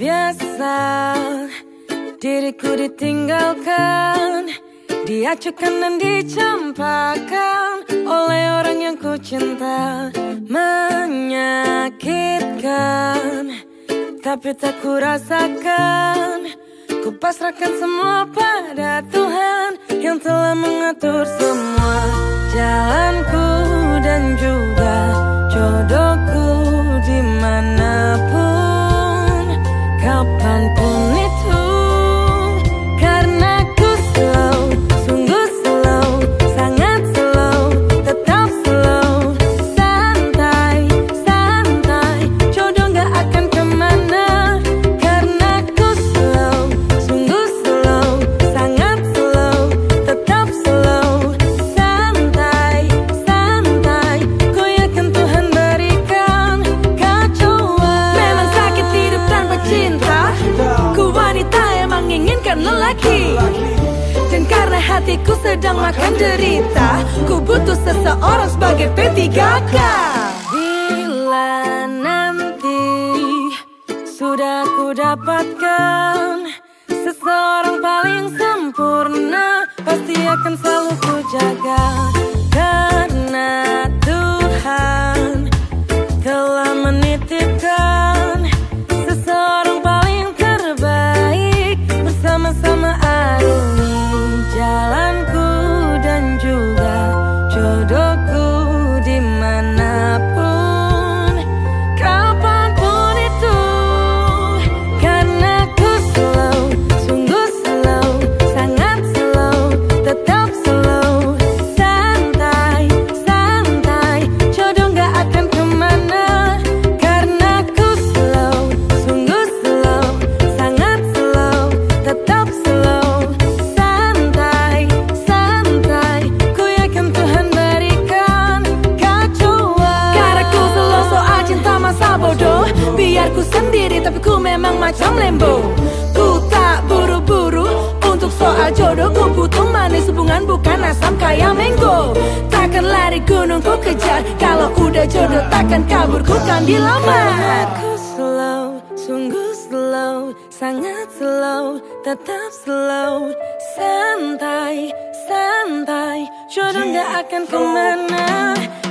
biasa diriku ditinggalkan, diacuhkan dan dicampakkan oleh orang yang ku cinta. Menyakitkan, tapi tak ku rasakan. Ku pasrahkan semua pada Tuhan yang telah mengatur semua jalanku dan juga jodohku dimanapun, kapanpun itu. Karena ku slow, sungguh slow, sangat slow, tetap slow, santai, santai, jodoh gak akan kemana. Karena ku slow, sungguh slow, sangat slow, tetap slow, santai, santai, ku yakin Tuhan berikan kacauan. Memang sakit hidup tanpa cinta, ku wanita yang menginginkan lelaki. Dan karena hatiku sedang makan derita, ku butuh seseorang sebagai P3K. Bila nanti sudah ku dapatkan seseorang paling sempurna, pasti akan selalu ku jaga. Karena Tuhan telah menitipkan seseorang paling terbaik, bersama-sama arungi jalanku dan juga jodohku dimanapun, kapanpun itu. Karena ku slow, sungguh slow, sangat slow, tetap slow, santai, santai, jodoh gak akan kemana. Karena ku slow, sungguh slow, sangat slow, tetap slow, santai, santai, ku yakin Tuhan berikan kacauan. Karena ku slow soal cinta masa bodoh, biar ku sendiri tapi ku memang macam lembo. Ku tak buru-buru untuk soal jodoh, ku butuh manis hubungan bukan asam kayak mango. Takkan lari gunung ku kejar, kalau udah jodoh takkan kabur, ku kan dilamar. Aku slow, sungguh slow, sangat slow, tetap slow, santai, santai, jodoh gak akan kemana.